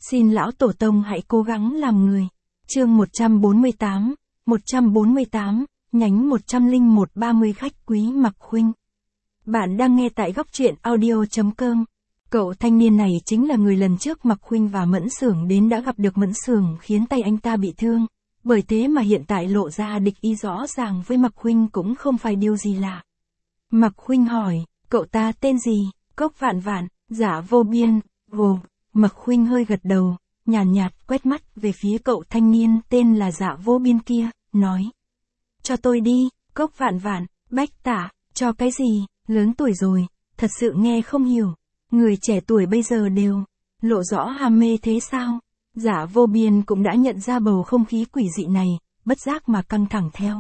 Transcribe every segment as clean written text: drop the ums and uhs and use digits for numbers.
Xin lão tổ tông hãy cố gắng làm người. Chương 148, nhánh 101 30 khách quý Mạc Khuynh. Bạn đang nghe tại góc truyện audio.com. Cậu thanh niên này chính là người lần trước Mạc Khuynh và Mẫn Xưởng đến đã gặp được Mẫn Xưởng khiến tay anh ta bị thương. Bởi thế mà hiện tại lộ ra địch ý rõ ràng với Mạc Khuynh cũng không phải điều gì lạ. Mạc Khuynh hỏi, cậu ta tên gì? Cốc Vạn Vạn, Giả Vô Biên. Ồ, Mạc Khuynh hơi gật đầu, nhàn nhạt quét mắt về phía cậu thanh niên tên là Giả Vô Biên kia, nói. Cho tôi đi, Cốc Vạn Vạn, Bách Tả, cho cái gì, lớn tuổi rồi, thật sự nghe không hiểu. Người trẻ tuổi bây giờ đều lộ rõ ham mê thế sao? Giả Vô Biên cũng đã nhận ra bầu không khí quỷ dị này, bất giác mà căng thẳng theo.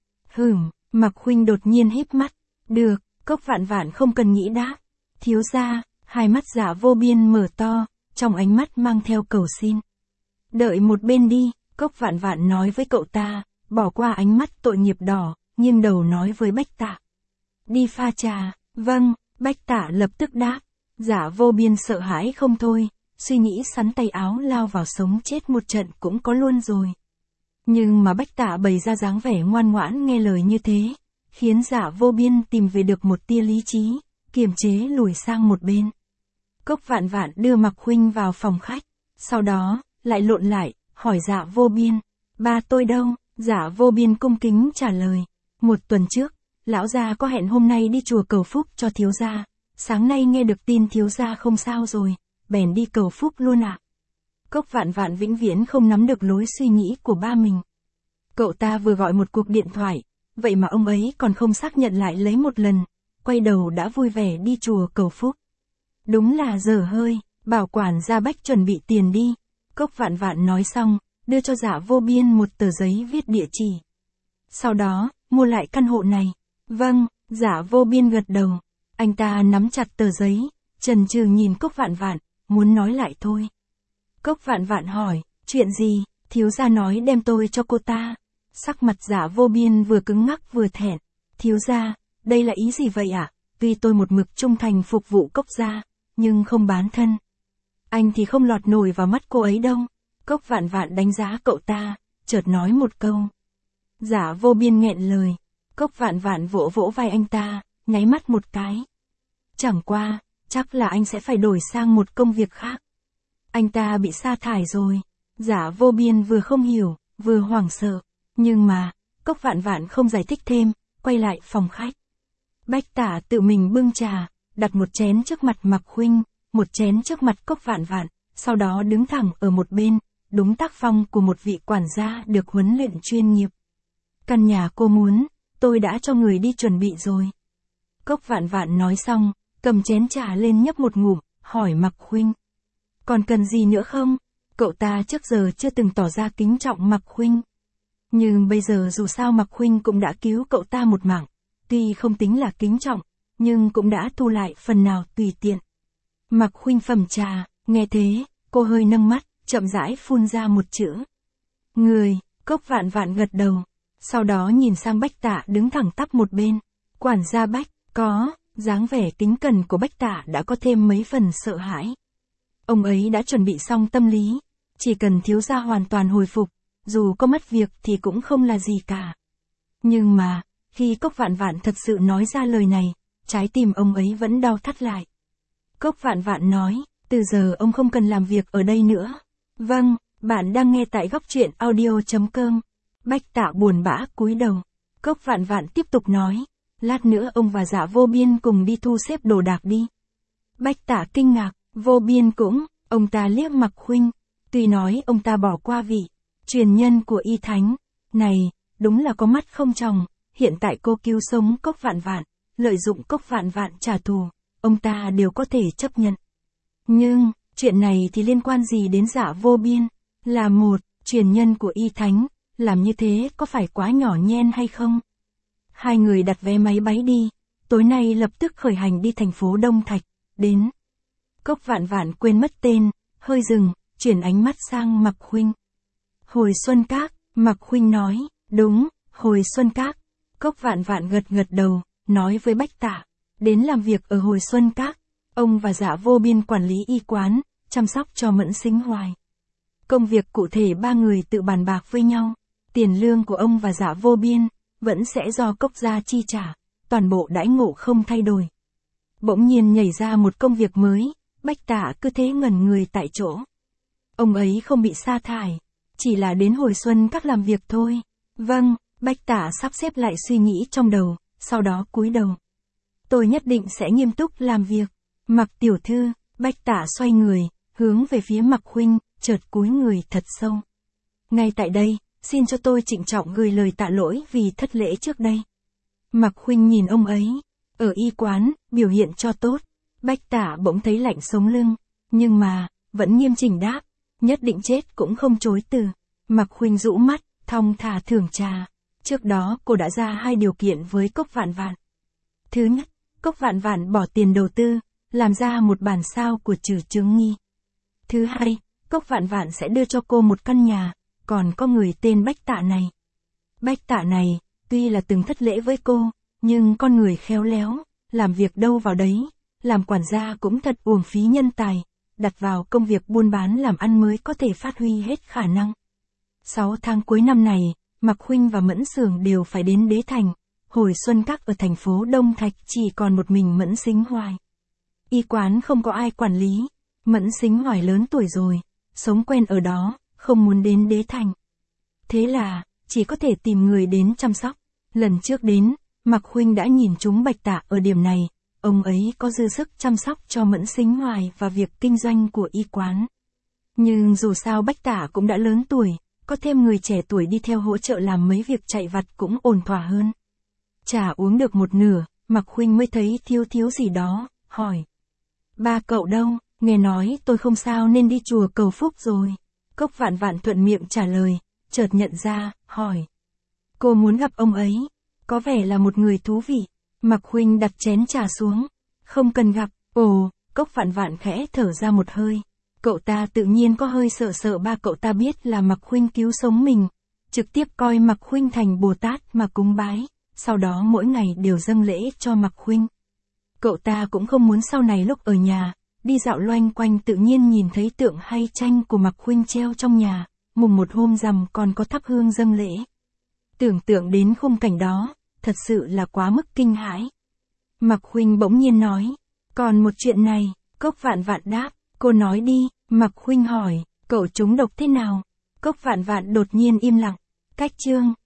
Mạc Khuynh đột nhiên híp mắt. Được, Cốc Vạn Vạn không cần nghĩ đã. Thiếu gia, hai mắt Giả Vô Biên mở to, trong ánh mắt mang theo cầu xin. Đợi một bên đi, Cốc Vạn Vạn nói với cậu ta, bỏ qua ánh mắt tội nghiệp đỏ, nghiêng đầu nói với Bách Tả. Đi pha trà, vâng, Bách Tả lập tức đáp. Giả Vô Biên sợ hãi không thôi, suy nghĩ sắn tay áo lao vào sống chết một trận cũng có luôn rồi. Nhưng mà Bách Tả bày ra dáng vẻ ngoan ngoãn nghe lời như thế, khiến Giả Vô Biên tìm về được một tia lý trí, kiềm chế lùi sang một bên. Cốc Vạn Vạn đưa Mạc Khuynh vào phòng khách, sau đó, lại lộn lại, hỏi Giả Vô Biên, ba tôi đâu? Giả Vô Biên cung kính trả lời, một tuần trước, lão gia có hẹn hôm nay đi chùa cầu phúc cho thiếu gia, sáng nay nghe được tin thiếu gia không sao rồi, bèn đi cầu phúc luôn ạ. Cốc Vạn Vạn vĩnh viễn không nắm được lối suy nghĩ của ba mình. Cậu ta vừa gọi một cuộc điện thoại, vậy mà ông ấy còn không xác nhận lại lấy một lần, quay đầu đã vui vẻ đi chùa cầu phúc. Đúng là dở hơi, bảo quản gia Bách chuẩn bị tiền đi. Cốc Vạn Vạn nói xong, đưa cho Giả Vô Biên một tờ giấy viết địa chỉ. Sau đó, mua lại căn hộ này. Vâng, Giả Vô Biên gật đầu. Anh ta nắm chặt tờ giấy, chần chừ nhìn Cốc Vạn Vạn, muốn nói lại thôi. Cốc Vạn Vạn hỏi, chuyện gì? Thiếu gia nói đem tôi cho cô ta. Sắc mặt Giả Vô Biên vừa cứng ngắc vừa thẹn. Thiếu gia, đây là ý gì vậy ạ? Tuy tôi một mực trung thành phục vụ Cốc gia, nhưng không bán thân. Anh thì không lọt nổi vào mắt cô ấy đâu. Cốc Vạn Vạn đánh giá cậu ta, chợt nói một câu. Giả Vô Biên nghẹn lời. Cốc Vạn Vạn vỗ vỗ vai anh ta, nháy mắt một cái. Chẳng qua, chắc là anh sẽ phải đổi sang một công việc khác. Anh ta bị sa thải rồi. Giả Vô Biên vừa không hiểu, vừa hoảng sợ. Nhưng mà, Cốc Vạn Vạn không giải thích thêm, quay lại phòng khách. Bách Tả tự mình bưng trà, đặt một chén trước mặt Mạc Khuynh, một chén trước mặt Cốc Vạn Vạn, sau đó đứng thẳng ở một bên, đúng tác phong của một vị quản gia được huấn luyện chuyên nghiệp. Căn nhà cô muốn, tôi đã cho người đi chuẩn bị rồi. Cốc Vạn Vạn nói xong, cầm chén trà lên nhấp một ngụm, hỏi Mạc Khuynh. Còn cần gì nữa không? Cậu ta trước giờ chưa từng tỏ ra kính trọng Mạc Khuynh. Nhưng bây giờ dù sao Mạc Khuynh cũng đã cứu cậu ta một mạng, tuy không tính là kính trọng, nhưng cũng đã thu lại phần nào tùy tiện. Mạc Khuynh phẩm trà, nghe thế, cô hơi nâng mắt, chậm rãi phun ra một chữ. Người. Cốc Vạn Vạn gật đầu, sau đó nhìn sang Bách Tả đứng thẳng tắp một bên. Quản gia Bách, có, dáng vẻ kính cẩn của Bách Tả đã có thêm mấy phần sợ hãi. Ông ấy đã chuẩn bị xong tâm lý, chỉ cần thiếu gia hoàn toàn hồi phục, dù có mất việc thì cũng không là gì cả. Nhưng mà, khi Cốc Vạn Vạn thật sự nói ra lời này, trái tim ông ấy vẫn đau thắt lại. Cốc Vạn Vạn nói, từ giờ ông không cần làm việc ở đây nữa. Vâng, bạn đang nghe tại góc truyện audio.com. Bách Tả buồn bã cúi đầu. Cốc Vạn Vạn tiếp tục nói, lát nữa ông và Giả Vô Biên cùng đi thu xếp đồ đạc đi. Bách Tả kinh ngạc, Vô Biên cũng, ông ta liếc Mạc Khuynh, tuy nói ông ta bỏ qua vị truyền nhân của Y Thánh này, đúng là có mắt không tròng, hiện tại cô cứu sống Cốc Vạn Vạn, lợi dụng Cốc Vạn Vạn trả thù, ông ta đều có thể chấp nhận. Nhưng, chuyện này thì liên quan gì đến Giả Vô Biên, là một truyền nhân của Y Thánh, làm như thế có phải quá nhỏ nhen hay không? Hai người đặt vé máy bay đi, tối nay lập tức khởi hành đi thành phố Đông Thạch, đến. Cốc Vạn Vạn quên mất tên, hơi dừng, chuyển ánh mắt sang Mạc Khuynh. Hồi Xuân Các, Mạc Khuynh nói, đúng, Hồi Xuân Các. Cốc Vạn Vạn gật gật đầu, nói với Bách Tả, đến làm việc ở Hồi Xuân Các. Ông và Giả Vô Biên quản lý y quán, chăm sóc cho Mẫn Sính Hoài. Công việc cụ thể ba người tự bàn bạc với nhau, tiền lương của ông và Dạ Vô Biên, vẫn sẽ do Cốc gia chi trả, toàn bộ đãi ngộ không thay đổi. Bỗng nhiên nhảy ra một công việc mới, Bách Tạ cứ thế ngẩn người tại chỗ. Ông ấy không bị sa thải, chỉ là đến hồi xuân các làm việc thôi. Vâng, Bách Tạ sắp xếp lại suy nghĩ trong đầu, sau đó cúi đầu. Tôi nhất định sẽ nghiêm túc làm việc. Mặc tiểu thư, Bách Tạ xoay người, hướng về phía Mặc Huynh, chợt cúi người thật sâu. Ngay tại đây, xin cho tôi trịnh trọng gửi lời tạ lỗi vì thất lễ trước đây. Mặc Huynh nhìn ông ấy, ở y quán, biểu hiện cho tốt. Bách Tạ bỗng thấy lạnh sống lưng, nhưng mà, vẫn nghiêm chỉnh đáp, nhất định chết cũng không chối từ. Mặc Huynh rũ mắt, thong thả thưởng trà. Trước đó cô đã ra 2 điều kiện với Cốc Vạn Vạn. Thứ nhất, Cốc Vạn Vạn bỏ tiền đầu tư, làm ra một bản sao của Trừ Chứng Nghi. Thứ hai, Cốc Vạn Vạn sẽ đưa cho cô một căn nhà, còn có người tên Bách Tạ này. Bách Tạ này, tuy là từng thất lễ với cô, nhưng con người khéo léo, làm việc đâu vào đấy, làm quản gia cũng thật uổng phí nhân tài, đặt vào công việc buôn bán làm ăn mới có thể phát huy hết khả năng. 6 tháng cuối năm này, Mặc Huynh và Mẫn Xưởng đều phải đến Đế Thành, hồi xuân các ở thành phố Đông Thạch chỉ còn một mình Mẫn Sính Hoài. Y quán không có ai quản lý, Mẫn Sính Hoài lớn tuổi rồi, sống quen ở đó, không muốn đến Đế Thành. Thế là, chỉ có thể tìm người đến chăm sóc. Lần trước đến, Mặc Huynh đã nhìn trúng Bạch Tạ ở điểm này, ông ấy có dư sức chăm sóc cho Mẫn Sính Hoài và việc kinh doanh của y quán. Nhưng dù sao Bách Tạ cũng đã lớn tuổi, có thêm người trẻ tuổi đi theo hỗ trợ làm mấy việc chạy vặt cũng ổn thỏa hơn. Trà uống được một nửa, Mặc Huynh mới thấy thiếu gì đó, hỏi. Ba cậu đâu, nghe nói tôi không sao nên đi chùa cầu phúc rồi. Cốc Vạn Vạn thuận miệng trả lời, chợt nhận ra, hỏi. Cô muốn gặp ông ấy, có vẻ là một người thú vị. Mặc Huynh đặt chén trà xuống, không cần gặp. Ồ, Cốc Vạn Vạn khẽ thở ra một hơi. Cậu ta tự nhiên có hơi sợ ba cậu ta biết là Mặc Huynh cứu sống mình, trực tiếp coi Mặc Huynh thành Bồ Tát mà cúng bái, sau đó mỗi ngày đều dâng lễ cho Mặc Huynh. Cậu ta cũng không muốn sau này lúc ở nhà, đi dạo loanh quanh tự nhiên nhìn thấy tượng hay tranh của Mặc Huynh treo trong nhà, mùng một hôm rằm còn có thắp hương dâng lễ. Tưởng tượng đến khung cảnh đó, thật sự là quá mức kinh hãi. Mặc Huynh bỗng nhiên nói, còn một chuyện này, Cốc Vạn Vạn đáp, cô nói đi. Mặc Huynh hỏi, cậu trúng độc thế nào? Cốc Vạn Vạn đột nhiên im lặng. Cách chương